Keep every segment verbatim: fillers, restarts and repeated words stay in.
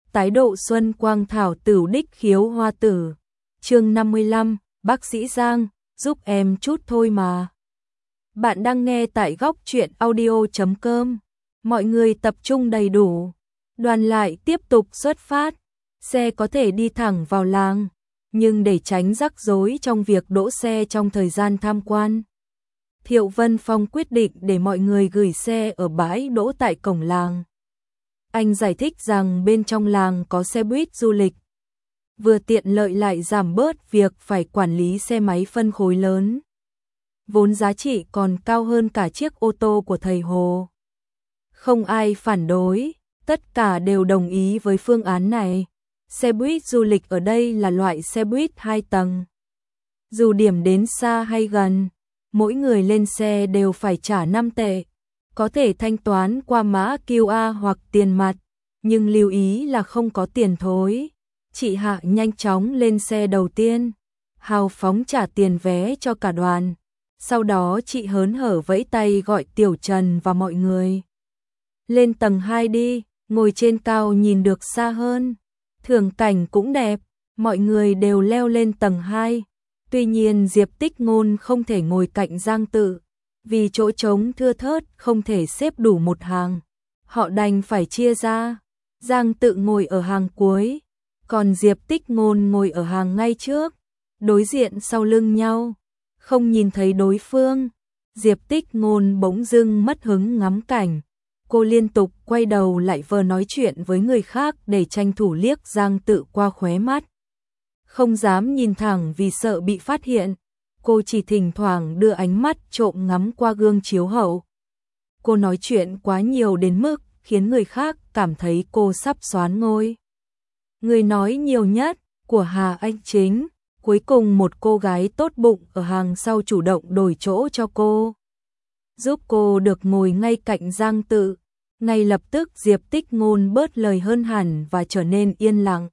tái độ xuân quang thảo tửu đích khiếu hoa tử. Chương năm mươi lăm, bác sĩ Giang, giúp em chút thôi mà. Bạn đang nghe tại góc truyện audio chấm com. Mọi người tập trung đầy đủ. Đoàn lại tiếp tục xuất phát. Xe có thể đi thẳng vào làng, nhưng để tránh rắc rối trong việc đỗ xe trong thời gian tham quan, Thiệu Vân Phong quyết định để mọi người gửi xe ở bãi đỗ tại cổng làng. Anh giải thích rằng bên trong làng có xe buýt du lịch, vừa tiện lợi lại giảm bớt việc phải quản lý xe máy phân khối lớn, vốn giá trị còn cao hơn cả chiếc ô tô của thầy Hồ. Không ai phản đối, tất cả đều đồng ý với phương án này. Xe buýt du lịch ở đây là loại xe buýt hai tầng. Dù điểm đến xa hay gần, mỗi người lên xe đều phải trả năm tệ. Có thể thanh toán qua mã quy rờ hoặc tiền mặt, nhưng lưu ý là không có tiền thối. Chị Hạ nhanh chóng lên xe đầu tiên, hào phóng trả tiền vé cho cả đoàn. Sau đó chị hớn hở vẫy tay gọi Tiểu Trần và mọi người. Lên tầng hai đi, ngồi trên cao nhìn được xa hơn. Thưởng cảnh cũng đẹp, mọi người đều leo lên tầng hai. Tuy nhiên Diệp Tích Ngôn không thể ngồi cạnh Giang Tự, vì chỗ trống thưa thớt không thể xếp đủ một hàng. Họ đành phải chia ra. Giang Tự ngồi ở hàng cuối, còn Diệp Tích Ngôn ngồi ở hàng ngay trước, đối diện sau lưng nhau, không nhìn thấy đối phương. Diệp Tích Ngôn bỗng dưng mất hứng ngắm cảnh. Cô liên tục quay đầu lại vờ nói chuyện với người khác để tranh thủ liếc Giang Tự qua khóe mắt. Không dám nhìn thẳng vì sợ bị phát hiện, cô chỉ thỉnh thoảng đưa ánh mắt trộm ngắm qua gương chiếu hậu. Cô nói chuyện quá nhiều đến mức khiến người khác cảm thấy cô sắp soán ngôi. Người nói nhiều nhất của Hà Anh Chính, cuối cùng một cô gái tốt bụng ở hàng sau chủ động đổi chỗ cho cô, giúp cô được ngồi ngay cạnh Giang Tự. Ngay lập tức Diệp Tích Ngôn bớt lời hơn hẳn và trở nên yên lặng.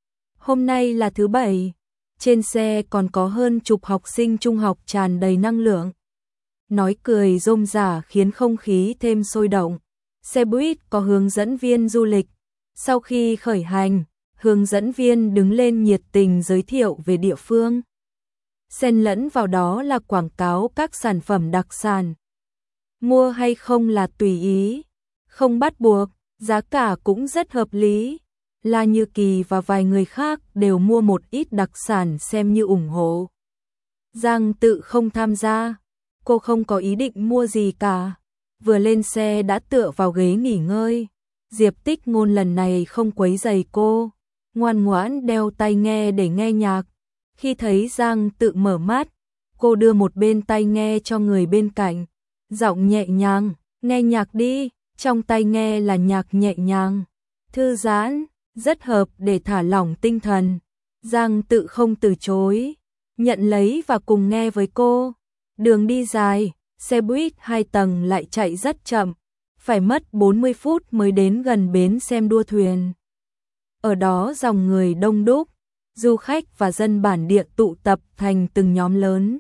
Hôm nay là thứ bảy, trên xe còn có hơn chục học sinh trung học tràn đầy năng lượng. Nói cười rôm rả khiến không khí thêm sôi động. Xe buýt có hướng dẫn viên du lịch. Sau khi khởi hành, hướng dẫn viên đứng lên nhiệt tình giới thiệu về địa phương. Xen lẫn vào đó là quảng cáo các sản phẩm đặc sản. Mua hay không là tùy ý, không bắt buộc, giá cả cũng rất hợp lý. La Như Kỳ và vài người khác đều mua một ít đặc sản xem như ủng hộ. Giang Tự không tham gia, cô không có ý định mua gì cả. Vừa lên xe đã tựa vào ghế nghỉ ngơi. Diệp Tích Ngôn lần này không quấy rầy cô, ngoan ngoãn đeo tai nghe để nghe nhạc. Khi thấy Giang Tự mở mắt, cô đưa một bên tai nghe cho người bên cạnh, giọng nhẹ nhàng, nghe nhạc đi. Trong tai nghe là nhạc nhẹ nhàng, thư giãn, rất hợp để thả lỏng tinh thần. Giang Tự không từ chối, nhận lấy và cùng nghe với cô. Đường đi dài, xe buýt hai tầng lại chạy rất chậm, phải mất bốn mươi phút mới đến gần bến xem đua thuyền. Ở đó dòng người đông đúc, du khách và dân bản địa tụ tập thành từng nhóm lớn.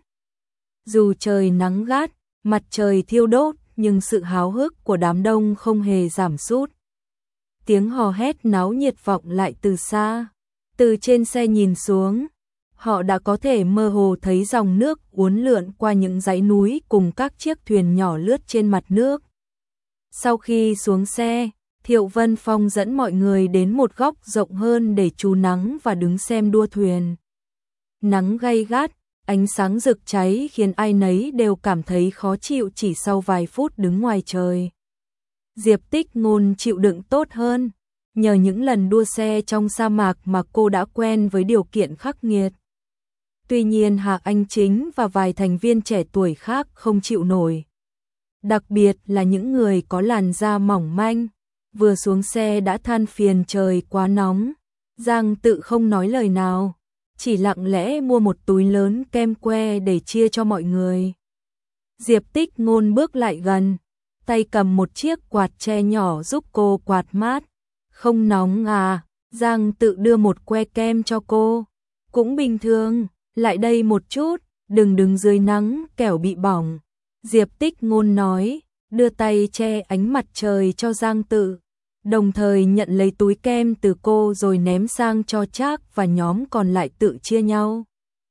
Dù trời nắng gắt, mặt trời thiêu đốt, nhưng sự háo hức của đám đông không hề giảm sút. Tiếng hò hét náo nhiệt vọng lại từ xa. Từ trên xe nhìn xuống, họ đã có thể mơ hồ thấy dòng nước uốn lượn qua những dãy núi cùng các chiếc thuyền nhỏ lướt trên mặt nước. Sau khi xuống xe, Thiệu Vân Phong dẫn mọi người đến một góc rộng hơn để trú nắng và đứng xem đua thuyền. Nắng gay gắt, ánh sáng rực cháy khiến ai nấy đều cảm thấy khó chịu chỉ sau vài phút đứng ngoài trời. Diệp Tích Ngôn chịu đựng tốt hơn, nhờ những lần đua xe trong sa mạc mà cô đã quen với điều kiện khắc nghiệt. Tuy nhiên Hà Anh Chính và vài thành viên trẻ tuổi khác không chịu nổi. Đặc biệt là những người có làn da mỏng manh, vừa xuống xe đã than phiền trời quá nóng. Giang Tự không nói lời nào, chỉ lặng lẽ mua một túi lớn kem que để chia cho mọi người. Diệp Tích Ngôn bước lại gần, tay cầm một chiếc quạt tre nhỏ giúp cô quạt mát. Không nóng à? Giang Tự đưa một que kem cho cô. Cũng bình thường, lại đây một chút, đừng đứng dưới nắng kẻo bị bỏng. Diệp Tích Ngôn nói, đưa tay che ánh mặt trời cho Giang Tự. đồng thời nhận lấy túi kem từ cô rồi ném sang cho Trác và nhóm còn lại tự chia nhau.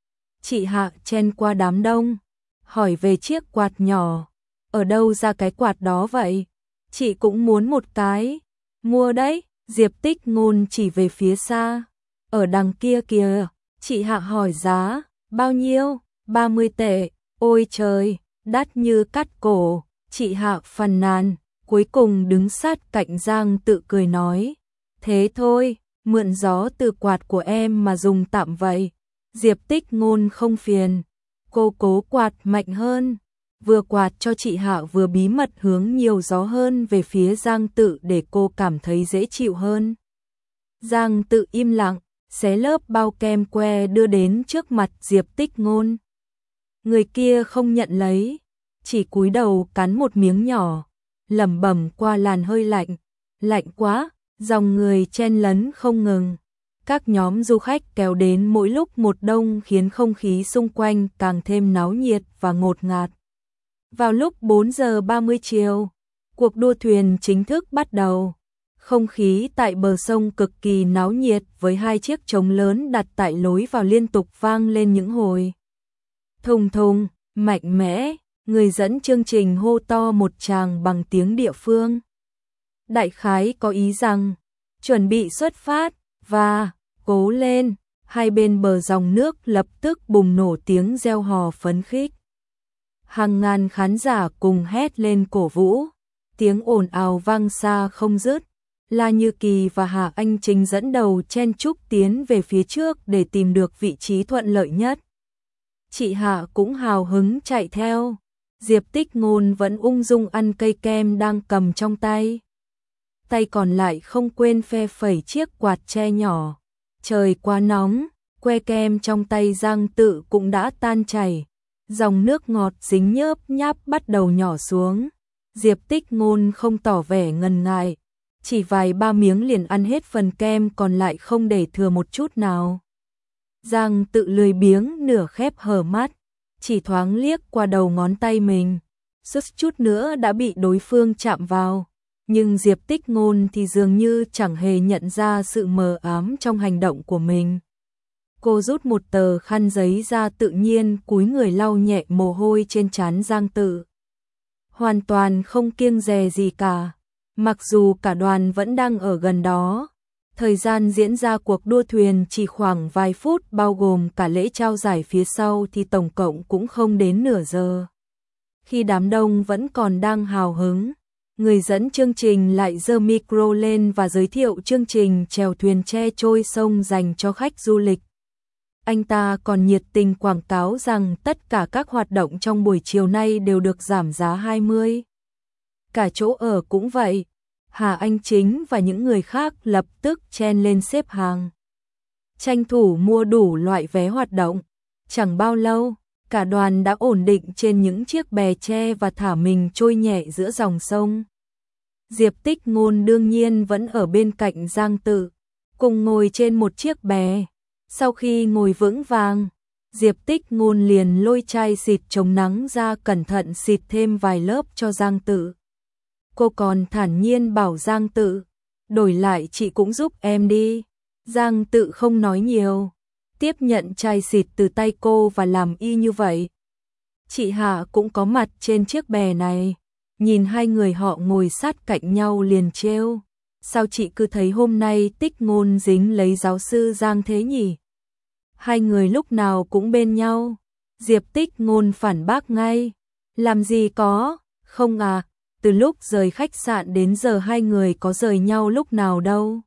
Chị Hạ chen qua đám đông, hỏi về chiếc quạt nhỏ, ở đâu ra cái quạt đó vậy? Chị cũng muốn một cái. Mua đấy, Diệp Tích Ngôn chỉ về phía xa. Ở đằng kia kìa, chị Hạ hỏi giá, bao nhiêu? ba mươi tệ, ôi trời, đắt như cắt cổ. Chị Hạ phàn nàn, cuối cùng đứng sát cạnh Giang Tự cười nói, thế thôi, mượn gió từ quạt của em mà dùng tạm vậy. Diệp Tích Ngôn không phiền, cô cố quạt mạnh hơn, vừa quạt cho chị Hạ vừa bí mật hướng nhiều gió hơn về phía Giang Tự để cô cảm thấy dễ chịu hơn. Giang Tự im lặng, xé lớp bao kem que đưa đến trước mặt Diệp Tích Ngôn. Người kia không nhận lấy, chỉ cúi đầu cắn một miếng nhỏ, lẩm bẩm qua làn hơi lạnh, lạnh quá, dòng người chen lấn không ngừng. Các nhóm du khách kéo đến mỗi lúc một đông khiến không khí xung quanh càng thêm náo nhiệt và ngột ngạt. Vào lúc bốn giờ ba mươi chiều, cuộc đua thuyền chính thức bắt đầu. Không khí tại bờ sông cực kỳ náo nhiệt với hai chiếc trống lớn đặt tại lối vào liên tục vang lên những hồi thùng thùng, mạnh mẽ, người dẫn chương trình hô to một tràng bằng tiếng địa phương. Đại khái có ý rằng, chuẩn bị xuất phát, và, cố lên, hai bên bờ dòng nước lập tức bùng nổ tiếng reo hò phấn khích. Hàng ngàn khán giả cùng hét lên cổ vũ, tiếng ồn ào vang xa không dứt. La Như Kỳ và Hà Anh Chính dẫn đầu chen chúc tiến về phía trước để tìm được vị trí thuận lợi nhất. Chị Hạ cũng hào hứng chạy theo. Diệp Tích Ngôn vẫn ung dung ăn cây kem đang cầm trong tay. Tay còn lại không quên phe phẩy chiếc quạt tre nhỏ. Trời quá nóng, que kem trong tay Giang Tự cũng đã tan chảy. Dòng nước ngọt dính nhớp nháp bắt đầu nhỏ xuống. Diệp Tích Ngôn không tỏ vẻ ngần ngại, chỉ vài ba miếng liền ăn hết phần kem còn lại không để thừa một chút nào. Giang Tự lười biếng nửa khép hờ mắt, chỉ thoáng liếc qua đầu ngón tay mình, suýt chút nữa đã bị đối phương chạm vào. Nhưng Diệp Tích Ngôn thì dường như chẳng hề nhận ra sự mờ ám trong hành động của mình. Cô rút một tờ khăn giấy ra tự nhiên cúi người lau nhẹ mồ hôi trên trán Giang Tự. Hoàn toàn không kiêng dè gì cả, mặc dù cả đoàn vẫn đang ở gần đó. Thời gian diễn ra cuộc đua thuyền chỉ khoảng vài phút, bao gồm cả lễ trao giải phía sau thì tổng cộng cũng không đến nửa giờ. Khi đám đông vẫn còn đang hào hứng, người dẫn chương trình lại giơ micro lên và giới thiệu chương trình chèo thuyền tre trôi sông dành cho khách du lịch. Anh ta còn nhiệt tình quảng cáo rằng tất cả các hoạt động trong buổi chiều nay đều được giảm giá hai mươi. Cả chỗ ở cũng vậy. Hà Anh Chính và những người khác lập tức chen lên xếp hàng, tranh thủ mua đủ loại vé hoạt động. Chẳng bao lâu, cả đoàn đã ổn định trên những chiếc bè tre và thả mình trôi nhẹ giữa dòng sông. Diệp Tích Ngôn đương nhiên vẫn ở bên cạnh Giang Tự, cùng ngồi trên một chiếc bè. Sau khi ngồi vững vàng, Diệp Tích Ngôn liền lôi chai xịt chống nắng ra cẩn thận xịt thêm vài lớp cho Giang Tự. Cô còn thản nhiên bảo Giang Tự, đổi lại chị cũng giúp em đi. Giang Tự không nói nhiều, tiếp nhận chai xịt từ tay cô và làm y như vậy. Chị Hạ cũng có mặt trên chiếc bè này, nhìn hai người họ ngồi sát cạnh nhau liền trêu. Sao chị cứ thấy hôm nay Tích Ngôn dính lấy giáo sư Giang thế nhỉ? Hai người lúc nào cũng bên nhau. Diệp Tích Ngôn phản bác ngay, làm gì có, không à. Từ lúc rời khách sạn đến giờ hai người có rời nhau lúc nào đâu.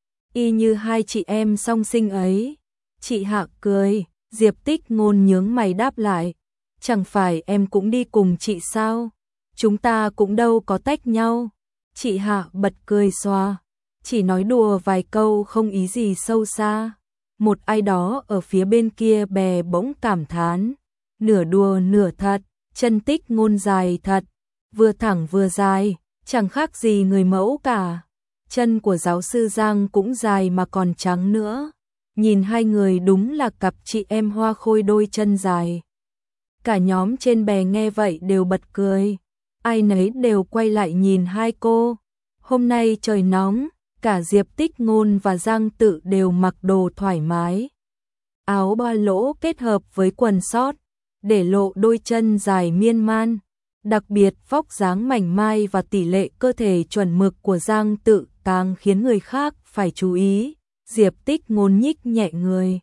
Y như hai chị em song sinh ấy. Chị Hạ cười, Diệp Tích Ngôn nhướng mày đáp lại. Chẳng phải em cũng đi cùng chị sao? Chúng ta cũng đâu có tách nhau. Chị Hạ bật cười xòa, chỉ nói đùa vài câu không ý gì sâu xa. Một ai đó ở phía bên kia bè bỗng cảm thán, nửa đùa nửa thật, chân Tích Ngôn dài thật. Vừa thẳng vừa dài, chẳng khác gì người mẫu cả. Chân của giáo sư Giang cũng dài mà còn trắng nữa. Nhìn hai người đúng là cặp chị em hoa khôi đôi chân dài. Cả nhóm trên bè nghe vậy đều bật cười. Ai nấy đều quay lại nhìn hai cô. Hôm nay trời nóng, cả Diệp Tích Ngôn và Giang Tự đều mặc đồ thoải mái. Áo ba lỗ kết hợp với quần sót, để lộ đôi chân dài miên man. Đặc biệt vóc dáng mảnh mai và tỷ lệ cơ thể chuẩn mực của Giang Tự càng khiến người khác phải chú ý. Diệp Tích Ngôn nhích nhẹ người,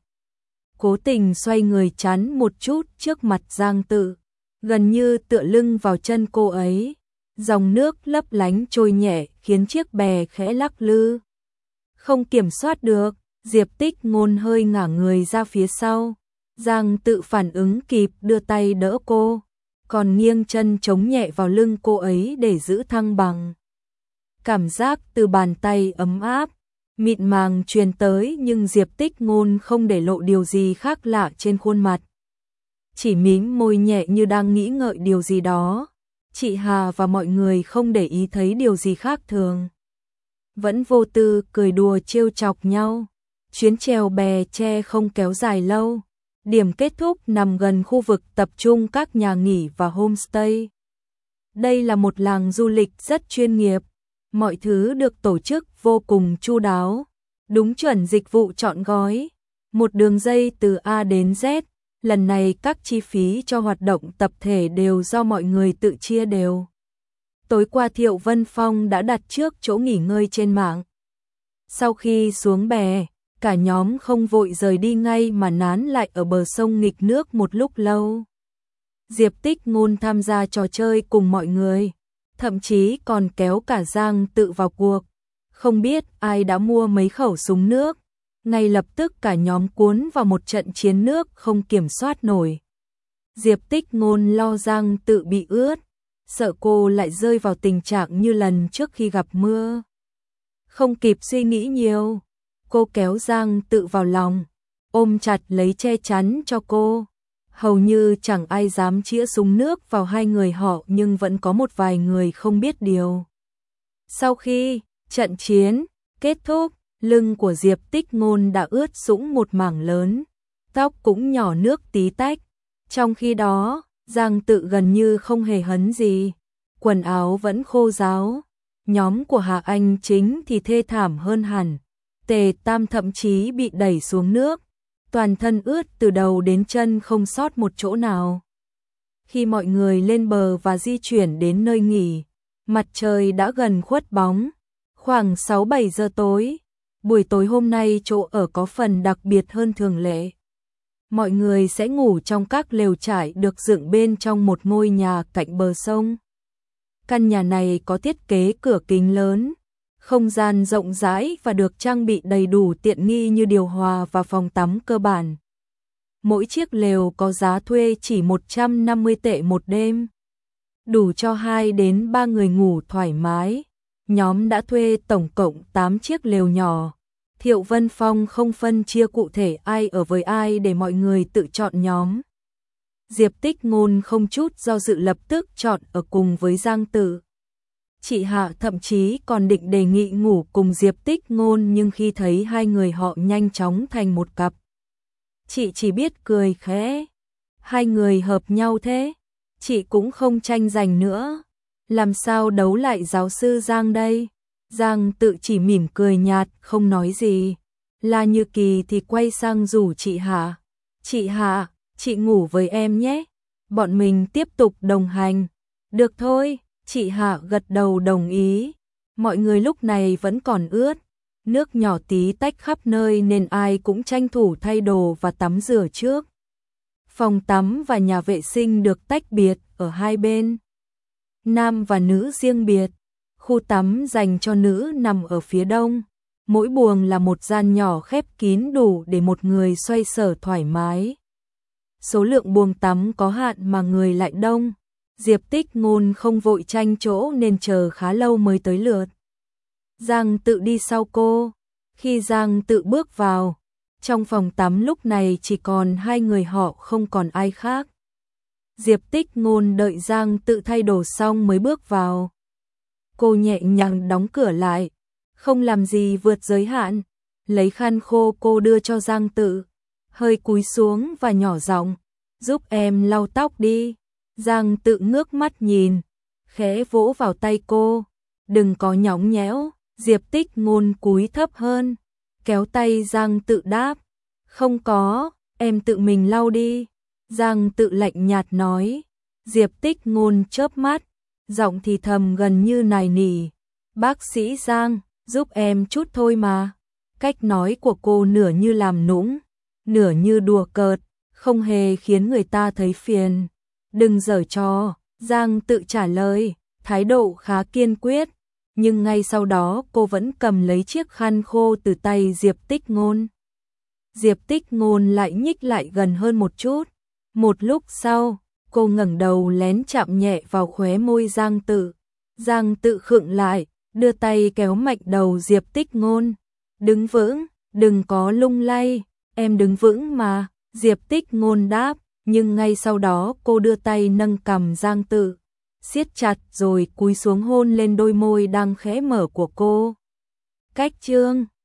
cố tình xoay người chắn một chút trước mặt Giang Tự, gần như tựa lưng vào chân cô ấy. Dòng nước lấp lánh trôi nhẹ khiến chiếc bè khẽ lắc lư. Không kiểm soát được, Diệp Tích Ngôn hơi ngả người ra phía sau. Giang Tự phản ứng kịp đưa tay đỡ cô, còn nghiêng chân chống nhẹ vào lưng cô ấy để giữ thăng bằng. Cảm giác từ bàn tay ấm áp, mịn màng truyền tới, nhưng Diệp Tích Ngôn không để lộ điều gì khác lạ trên khuôn mặt. Chỉ mím môi nhẹ như đang nghĩ ngợi điều gì đó. Chị Hà và mọi người không để ý thấy điều gì khác thường, vẫn vô tư cười đùa trêu chọc nhau. Chuyến chèo bè tre không kéo dài lâu. Điểm kết thúc nằm gần khu vực tập trung các nhà nghỉ và homestay. Đây là một làng du lịch rất chuyên nghiệp. Mọi thứ được tổ chức vô cùng chu đáo, đúng chuẩn dịch vụ trọn gói. Một đường dây từ A đến Z. Lần này các chi phí cho hoạt động tập thể đều do mọi người tự chia đều. Tối qua Thiệu Vân Phong đã đặt trước chỗ nghỉ ngơi trên mạng. Sau khi xuống bè, cả nhóm không vội rời đi ngay mà nán lại ở bờ sông nghịch nước một lúc lâu. Diệp Tích Ngôn tham gia trò chơi cùng mọi người, thậm chí còn kéo cả Giang Tự vào cuộc. Không biết ai đã mua mấy khẩu súng nước, ngay lập tức cả nhóm cuốn vào một trận chiến nước không kiểm soát nổi. Diệp Tích Ngôn lo Giang Tự bị ướt, sợ cô lại rơi vào tình trạng như lần trước khi gặp mưa. Không kịp suy nghĩ nhiều, cô kéo Giang Tự vào lòng, ôm chặt lấy che chắn cho cô. Hầu như chẳng ai dám chĩa súng nước vào hai người họ, nhưng vẫn có một vài người không biết điều. Sau khi trận chiến kết thúc, lưng của Diệp Tích Ngôn đã ướt sũng một mảng lớn, tóc cũng nhỏ nước tí tách. Trong khi đó, Giang Tự gần như không hề hấn gì, quần áo vẫn khô ráo. Nhóm của Hà Anh Chính thì thê thảm hơn hẳn. Tề Tam thậm chí bị đẩy xuống nước, toàn thân ướt từ đầu đến chân không sót một chỗ nào. Khi mọi người lên bờ và di chuyển đến nơi nghỉ, mặt trời đã gần khuất bóng, khoảng sáu bảy giờ tối. Buổi tối hôm nay chỗ ở có phần đặc biệt hơn thường lệ. Mọi người sẽ ngủ trong các lều trại được dựng bên trong một ngôi nhà cạnh bờ sông. Căn nhà này có thiết kế cửa kính lớn, không gian rộng rãi và được trang bị đầy đủ tiện nghi như điều hòa và phòng tắm cơ bản. Mỗi chiếc lều có giá thuê chỉ một trăm năm mươi tệ một đêm, đủ cho hai đến ba người ngủ thoải mái. Nhóm đã thuê tổng cộng tám chiếc lều nhỏ. Thiệu Vân Phong không phân chia cụ thể ai ở với ai để mọi người tự chọn nhóm. Diệp Tích Ngôn không chút do dự lập tức chọn ở cùng với Giang Tự. Chị Hạ thậm chí còn định đề nghị ngủ cùng Diệp Tích Ngôn, nhưng khi thấy hai người họ nhanh chóng thành một cặp, chị chỉ biết cười khẽ. Hai người hợp nhau thế, chị cũng không tranh giành nữa. Làm sao đấu lại giáo sư Giang đây? Giang Tự chỉ mỉm cười nhạt, không nói gì. La Như Kỳ thì quay sang rủ chị Hạ. Chị Hạ, chị ngủ với em nhé. Bọn mình tiếp tục đồng hành. Được thôi, chị Hạ gật đầu đồng ý. Mọi người lúc này vẫn còn ướt. Nước nhỏ tí tách khắp nơi nên ai cũng tranh thủ thay đồ và tắm rửa trước. Phòng tắm và nhà vệ sinh được tách biệt ở hai bên. Nam và nữ riêng biệt. Khu tắm dành cho nữ nằm ở phía đông. Mỗi buồng là một gian nhỏ khép kín đủ để một người xoay sở thoải mái. Số lượng buồng tắm có hạn mà người lại đông. Diệp Tích Ngôn không vội tranh chỗ nên chờ khá lâu mới tới lượt. Giang Tự đi sau cô. Khi Giang Tự bước vào, trong phòng tắm lúc này chỉ còn hai người họ, không còn ai khác. Diệp Tích Ngôn đợi Giang Tự thay đồ xong mới bước vào. Cô nhẹ nhàng đóng cửa lại, không làm gì vượt giới hạn. Lấy khăn khô cô đưa cho Giang Tự, hơi cúi xuống và nhỏ giọng, giúp em lau tóc đi. Giang Tự ngước mắt nhìn, khẽ vỗ vào tay cô, đừng có nhõng nhẽo. Diệp Tích Ngôn cúi thấp hơn, kéo tay Giang Tự đáp, không có, em tự mình lau đi. Giang Tự lạnh nhạt nói. Diệp Tích Ngôn chớp mắt, giọng thì thầm gần như nài nỉ, bác sĩ Giang, giúp em chút thôi mà. Cách nói của cô nửa như làm nũng, nửa như đùa cợt, không hề khiến người ta thấy phiền. Đừng giở trò, Giang Tự trả lời, thái độ khá kiên quyết, nhưng ngay sau đó cô vẫn cầm lấy chiếc khăn khô từ tay Diệp Tích Ngôn. Diệp Tích Ngôn lại nhích lại gần hơn một chút. Một lúc sau, cô ngẩng đầu lén chạm nhẹ vào khóe môi Giang Tự. Giang Tự khựng lại, đưa tay kéo mạnh đầu Diệp Tích Ngôn. Đứng vững, đừng có lung lay, em đứng vững mà. Diệp Tích Ngôn đáp, nhưng ngay sau đó cô đưa tay nâng cằm Giang Tự, siết chặt rồi cúi xuống hôn lên đôi môi đang khẽ mở của cô. Cách chương